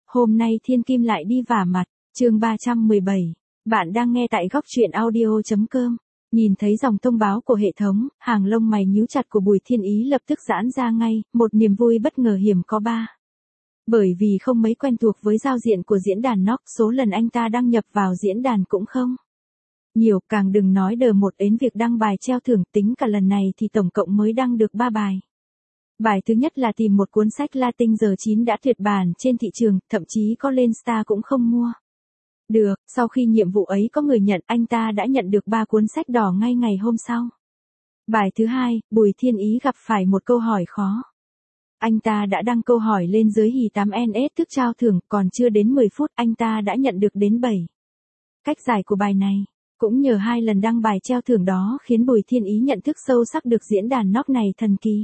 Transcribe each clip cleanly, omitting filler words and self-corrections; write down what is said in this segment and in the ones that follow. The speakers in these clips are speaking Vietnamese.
Hôm nay Thiên Kim lại đi vả mặt, chương 317. Bạn đang nghe tại góc truyện audio.com. Nhìn thấy dòng thông báo của hệ thống, hàng lông mày nhíu chặt của Bùi Thiên Ý lập tức giãn ra ngay, một niềm vui bất ngờ hiếm có ba. Bởi vì không mấy quen thuộc với giao diện của diễn đàn Nox, số lần anh ta đăng nhập vào diễn đàn cũng không nhiều, càng đừng nói đờ một đến việc đăng bài treo thưởng, tính cả lần này thì tổng cộng mới đăng được 3 bài. Bài thứ nhất là tìm một cuốn sách Latin giờ 9 đã tuyệt bản trên thị trường, thậm chí có lên Star cũng không mua được. Sau khi nhiệm vụ ấy có người nhận, anh ta đã nhận được 3 cuốn sách đỏ ngay ngày hôm sau. Bài thứ hai, Bùi Thiên Ý gặp phải một câu hỏi khó. Anh ta đã đăng câu hỏi lên dưới hì 8NS thức trao thưởng, còn chưa đến 10 phút anh ta đã nhận được đến 7 cách giải của bài này. Cũng nhờ 2 lần đăng bài treo thưởng đó khiến Bùi Thiên Ý nhận thức sâu sắc được diễn đàn Nox này thần kỳ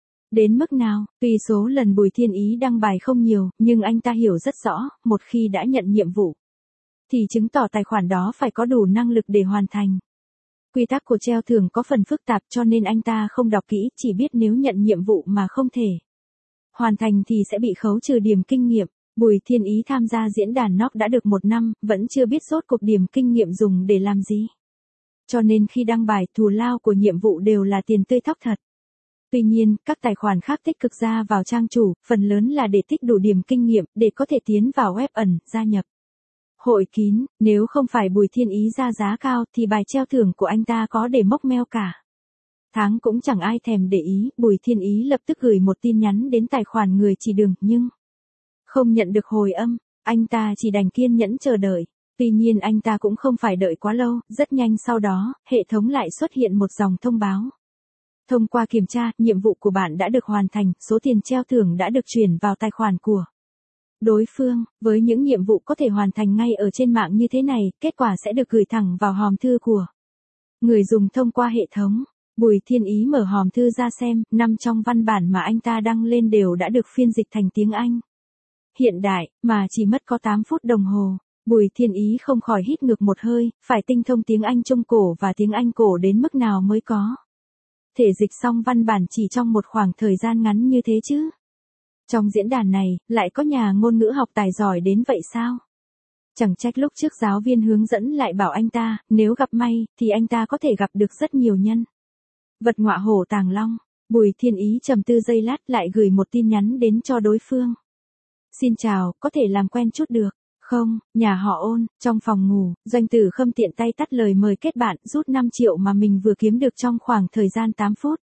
đến mức nào. Tuy số lần Bùi Thiên Ý đăng bài không nhiều, nhưng anh ta hiểu rất rõ, một khi đã nhận nhiệm vụ thì chứng tỏ tài khoản đó phải có đủ năng lực để hoàn thành. Quy tắc của treo thưởng có phần phức tạp cho nên anh ta không đọc kỹ, chỉ biết nếu nhận nhiệm vụ mà không thể hoàn thành thì sẽ bị khấu trừ điểm kinh nghiệm. Bùi Thiên Ý tham gia diễn đàn Nox đã được 1 năm, vẫn chưa biết rốt cuộc điểm kinh nghiệm dùng để làm gì. Cho nên khi đăng bài, thù lao của nhiệm vụ đều là tiền tươi thóc thật. Tuy nhiên, các tài khoản khác tích cực ra vào trang chủ, phần lớn là để tích đủ điểm kinh nghiệm, để có thể tiến vào web ẩn, gia nhập hội kín. Nếu không phải Bùi Thiên Ý ra giá cao thì bài treo thưởng của anh ta có để mốc meo cả tháng cũng chẳng ai thèm để ý. Bùi Thiên Ý lập tức gửi một tin nhắn đến tài khoản người chỉ đường, nhưng không nhận được hồi âm. Anh ta chỉ đành kiên nhẫn chờ đợi. Tuy nhiên anh ta cũng không phải đợi quá lâu, rất nhanh sau đó, hệ thống lại xuất hiện một dòng thông báo. Thông qua kiểm tra, nhiệm vụ của bạn đã được hoàn thành, số tiền treo thưởng đã được chuyển vào tài khoản của đối phương. Với những nhiệm vụ có thể hoàn thành ngay ở trên mạng như thế này, kết quả sẽ được gửi thẳng vào hòm thư của người dùng thông qua hệ thống. Bùi Thiên Ý mở hòm thư ra xem, 5 trong văn bản mà anh ta đăng lên đều đã được phiên dịch thành tiếng Anh hiện đại, mà chỉ mất có 8 phút đồng hồ. Bùi Thiên Ý không khỏi hít ngược một hơi, phải tinh thông tiếng Anh Trung cổ và tiếng Anh cổ đến mức nào mới có thể dịch xong văn bản chỉ trong một khoảng thời gian ngắn như thế chứ. Trong diễn đàn này, lại có nhà ngôn ngữ học tài giỏi đến vậy sao? Chẳng trách lúc trước giáo viên hướng dẫn lại bảo anh ta, nếu gặp may, thì anh ta có thể gặp được rất nhiều nhân vật ngọa hổ tàng long. Bùi Thiên Ý trầm tư giây lát lại gửi một tin nhắn đến cho đối phương. Xin chào, có thể làm quen chút được không? Nhà họ Ôn, trong phòng ngủ, Doanh Tử Khâm tiện tay tắt lời mời kết bạn, rút 5 triệu mà mình vừa kiếm được trong khoảng thời gian 8 phút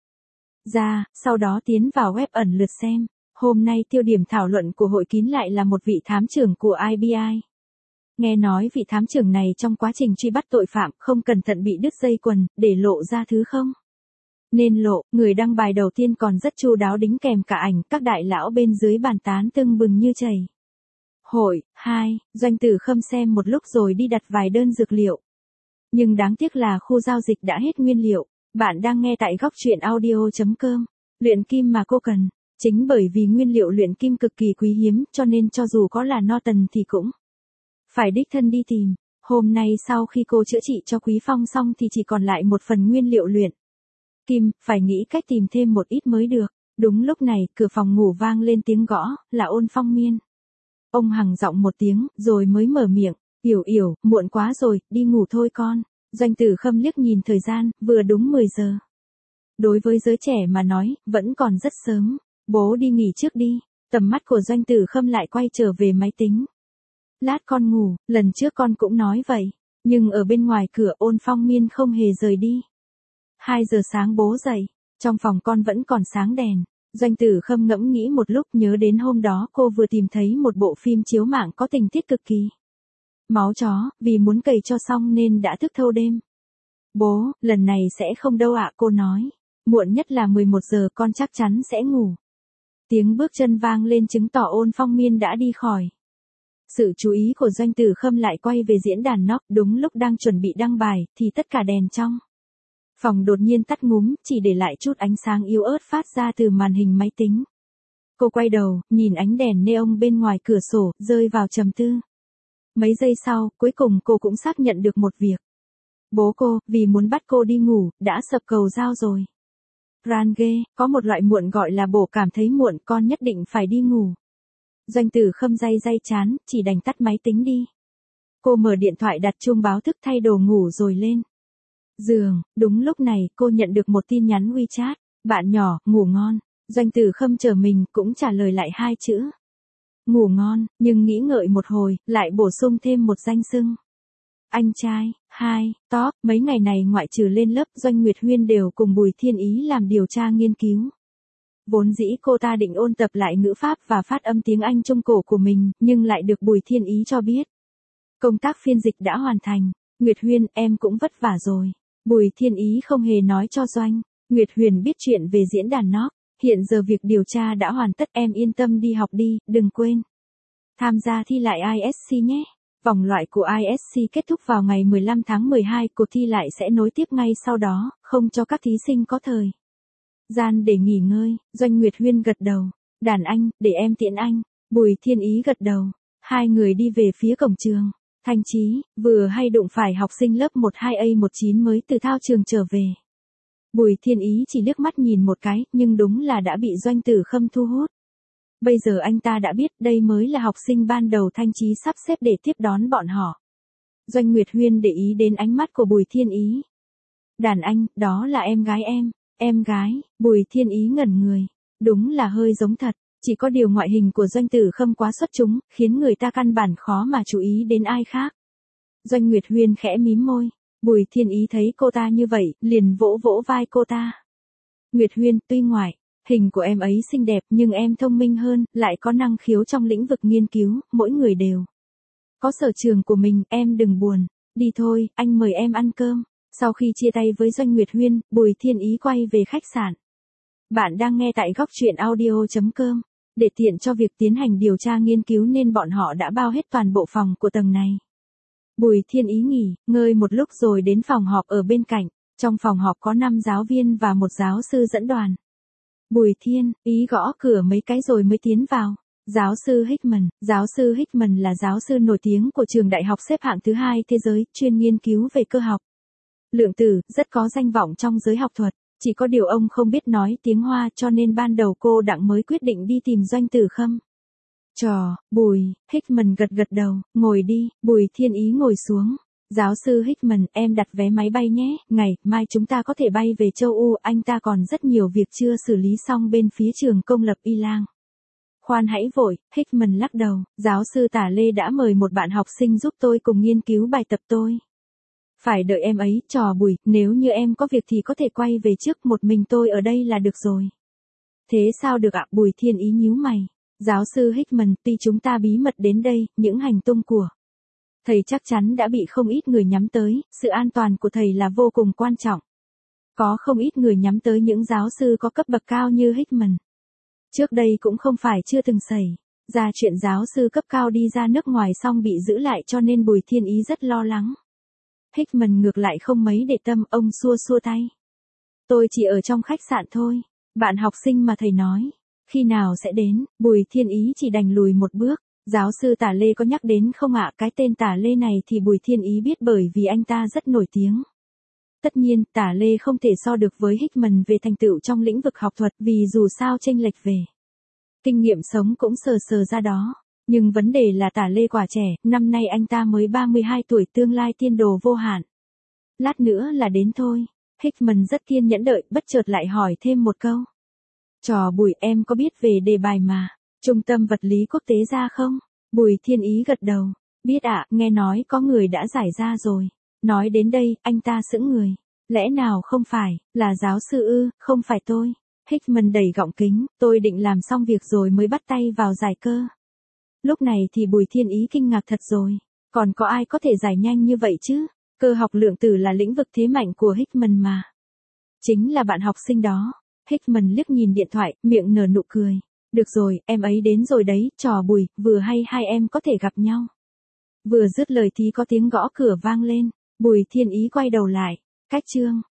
ra, sau đó tiến vào web ẩn lượt xem. Hôm nay tiêu điểm thảo luận của hội kín lại là một vị thám trưởng của IBI. Nghe nói vị thám trưởng này trong quá trình truy bắt tội phạm không cẩn thận bị đứt dây quần, để lộ ra thứ không nên lộ. Người đăng bài đầu tiên còn rất chu đáo đính kèm cả ảnh, các đại lão bên dưới bàn tán tưng bừng như chảy hội. 2. Doanh Tử Khâm xem một lúc rồi đi đặt vài đơn dược liệu. Nhưng đáng tiếc là khu giao dịch đã hết nguyên liệu. Bạn đang nghe tại góc truyện audio.com. Luyện kim mà cô cần. Chính bởi vì nguyên liệu luyện kim cực kỳ quý hiếm, cho nên cho dù có là Norton thì cũng phải đích thân đi tìm. Hôm nay sau khi cô chữa trị cho Quý Phong xong thì chỉ còn lại một phần nguyên liệu luyện kim, phải nghĩ cách tìm thêm một ít mới được. Đúng lúc này, cửa phòng ngủ vang lên tiếng gõ, là Ôn Phong Miên. Ông hằng giọng một tiếng, rồi mới mở miệng, "Yểu Yểu, muộn quá rồi, đi ngủ thôi con." Doanh Tử Khâm liếc nhìn thời gian, vừa đúng 10 giờ. Đối với giới trẻ mà nói, vẫn còn rất sớm. "Bố đi nghỉ trước đi." Tầm mắt của Doanh Tử Khâm lại quay trở về máy tính. "Lát con ngủ, lần trước con cũng nói vậy." Nhưng ở bên ngoài cửa, Ôn Phong Miên không hề rời đi. 2 giờ sáng bố dậy, trong phòng con vẫn còn sáng đèn. Doanh Tử Khâm ngẫm nghĩ một lúc, nhớ đến hôm đó cô vừa tìm thấy một bộ phim chiếu mạng có tình tiết cực kỳ máu chó, vì muốn cày cho xong nên đã thức thâu đêm. "Bố, lần này sẽ không đâu ạ," cô nói. "Muộn nhất là 11 giờ con chắc chắn sẽ ngủ." Tiếng bước chân vang lên chứng tỏ Ôn Phong Miên đã đi khỏi. Sự chú ý của Doanh Tử Khâm lại quay về diễn đàn Nox. Đúng lúc đang chuẩn bị đăng bài, thì tất cả đèn trong phòng đột nhiên tắt ngúm, chỉ để lại chút ánh sáng yếu ớt phát ra từ màn hình máy tính. Cô quay đầu, nhìn ánh đèn neon bên ngoài cửa sổ, rơi vào trầm tư. Mấy giây sau, cuối cùng cô cũng xác nhận được một việc. Bố cô, vì muốn bắt cô đi ngủ, đã sập cầu dao rồi. Ran ghê, có một loại muộn gọi là bổ cảm thấy muộn, con nhất định phải đi ngủ Doanh Tử Khâm day chán, chỉ đành tắt máy tính đi. Cô mở điện thoại đặt chuông báo thức thay đồ ngủ rồi lên giường. Đúng lúc này cô nhận được một tin nhắn WeChat. Bạn nhỏ, ngủ ngon. Doanh Tử Khâm chờ mình cũng trả lời lại 2 chữ. Ngủ ngon, nhưng nghĩ ngợi một hồi, lại bổ sung thêm một danh xưng. Anh trai. Top, mấy ngày này ngoại trừ lên lớp, Doanh Nguyệt Huyên đều cùng Bùi Thiên Ý làm điều tra nghiên cứu. Vốn dĩ cô ta định ôn tập lại ngữ pháp và phát âm tiếng Anh trung cổ của mình, nhưng lại được Bùi Thiên Ý cho biết. Công tác phiên dịch đã hoàn thành. Nguyệt Huyên, em cũng vất vả rồi. Bùi Thiên Ý không hề nói cho Doanh Nguyệt Huyền biết chuyện về diễn đàn Knock. Hiện giờ việc điều tra đã hoàn tất, em yên tâm đi học đi, đừng quên. Tham gia thi lại ISC nhé. Vòng loại của ISC kết thúc vào ngày 15 tháng 12, cuộc thi lại sẽ nối tiếp ngay sau đó, không cho các thí sinh có thời gian để nghỉ ngơi. Doanh Nguyệt Huyên gật đầu. Đàn anh, để em tiễn anh. Bùi Thiên Ý gật đầu. Hai người đi về phía cổng trường. Thanh Chí, vừa hay đụng phải học sinh lớp 12A19 mới từ thao trường trở về. Bùi Thiên Ý chỉ liếc mắt nhìn một cái, nhưng đúng là đã bị Doanh Tử Khâm thu hút. Bây giờ anh ta đã biết đây mới là học sinh ban đầu Thanh Chí sắp xếp để tiếp đón bọn họ. Doanh Nguyệt Huyên để ý đến ánh mắt của Bùi Thiên Ý. Đàn anh, đó là em gái em. Em gái. Bùi Thiên Ý ngẩn người. Đúng là hơi giống thật. Chỉ có điều ngoại hình của Doanh Tử Khâm quá xuất chúng, khiến người ta căn bản khó mà chú ý đến ai khác. Doanh Nguyệt Huyên khẽ mím môi. Bùi Thiên Ý thấy cô ta như vậy, liền vỗ vỗ vai cô ta. Nguyệt Huyên, tuy ngoại hình của em ấy xinh đẹp nhưng em thông minh hơn, lại có năng khiếu trong lĩnh vực nghiên cứu, mỗi người đều có sở trường của mình, em đừng buồn. Đi thôi, anh mời em ăn cơm. Sau khi chia tay với Doanh Nguyệt Huyên, Bùi Thiên Ý quay về khách sạn. Bạn đang nghe tại góc truyện audio.com. Để tiện cho việc tiến hành điều tra nghiên cứu nên bọn họ đã bao hết toàn bộ phòng của tầng này. Bùi Thiên Ý nghỉ ngơi một lúc rồi đến phòng họp ở bên cạnh. Trong phòng họp có 5 giáo viên và một giáo sư dẫn đoàn. Bùi Thiên Ý gõ cửa mấy cái rồi mới tiến vào. Giáo sư Hickman là giáo sư nổi tiếng của trường đại học xếp hạng thứ 2 thế giới, chuyên nghiên cứu về cơ học. Lượng tử, rất có danh vọng trong giới học thuật. Chỉ có điều ông không biết nói tiếng Hoa cho nên ban đầu cô Đặng mới quyết định đi tìm Doanh Tử Khâm. Bùi Hickman gật đầu, ngồi đi. Bùi Thiên Ý ngồi xuống. Giáo sư Hickman, em đặt vé máy bay nhé, ngày mai chúng ta có thể bay về châu Âu, anh ta còn rất nhiều việc chưa xử lý xong bên phía trường công lập Y Lang. Khoan hãy vội, Hickman lắc đầu, giáo sư Tả Lê đã mời một bạn học sinh giúp tôi cùng nghiên cứu bài tập tôi. Phải đợi em ấy. Bùi, nếu như em có việc thì có thể quay về trước, một mình tôi ở đây là được rồi. Thế sao được ạ? Bùi Thiên Ý nhíu mày. Giáo sư Hickman, tuy chúng ta bí mật đến đây, những hành tung của thầy chắc chắn đã bị không ít người nhắm tới, sự an toàn của thầy là vô cùng quan trọng. Có không ít người nhắm tới những giáo sư có cấp bậc cao như Hickman. Trước đây cũng không phải chưa từng xảy ra chuyện giáo sư cấp cao đi ra nước ngoài xong bị giữ lại, cho nên Bùi Thiên Ý rất lo lắng. Hickman ngược lại không mấy để tâm, ông xua tay. Tôi chỉ ở trong khách sạn thôi. Bạn học sinh mà thầy nói. Khi nào sẽ đến? Bùi Thiên Ý chỉ đành lùi một bước. Giáo sư Tả Lê có nhắc đến không ạ? Cái tên Tả Lê này thì Bùi Thiên Ý biết bởi vì anh ta rất nổi tiếng. Tất nhiên, Tả Lê không thể so được với Hickman về thành tựu trong lĩnh vực học thuật, vì dù sao chênh lệch về kinh nghiệm sống cũng sờ ra đó. Nhưng vấn đề là Tả Lê quả trẻ, năm nay anh ta mới 32 tuổi, tương lai tiên đồ vô hạn. Lát nữa là đến thôi. Hickman rất kiên nhẫn đợi, bất chợt lại hỏi thêm một câu. Bùi, em có biết về đề bài mà Trung tâm Vật lý Quốc tế ra không? Bùi Thiên Ý gật đầu. Biết ạ, nghe nói có người đã giải ra rồi. Nói đến đây, anh ta sững người. Lẽ nào không phải, là giáo sư ư? Không phải tôi. Hickman đẩy gọng kính, tôi định làm xong việc rồi mới bắt tay vào giải cơ. Lúc này thì Bùi Thiên Ý kinh ngạc thật rồi. Còn có ai có thể giải nhanh như vậy chứ? Cơ học lượng tử là lĩnh vực thế mạnh của Hickman mà. Chính là bạn học sinh đó. Hickman liếc nhìn điện thoại, miệng nở nụ cười. Được rồi, em ấy đến rồi đấy. Bùi, vừa hay hai em có thể gặp nhau. Vừa dứt lời thì có tiếng gõ cửa vang lên. Bùi Thiên Ý quay đầu lại. Cách chương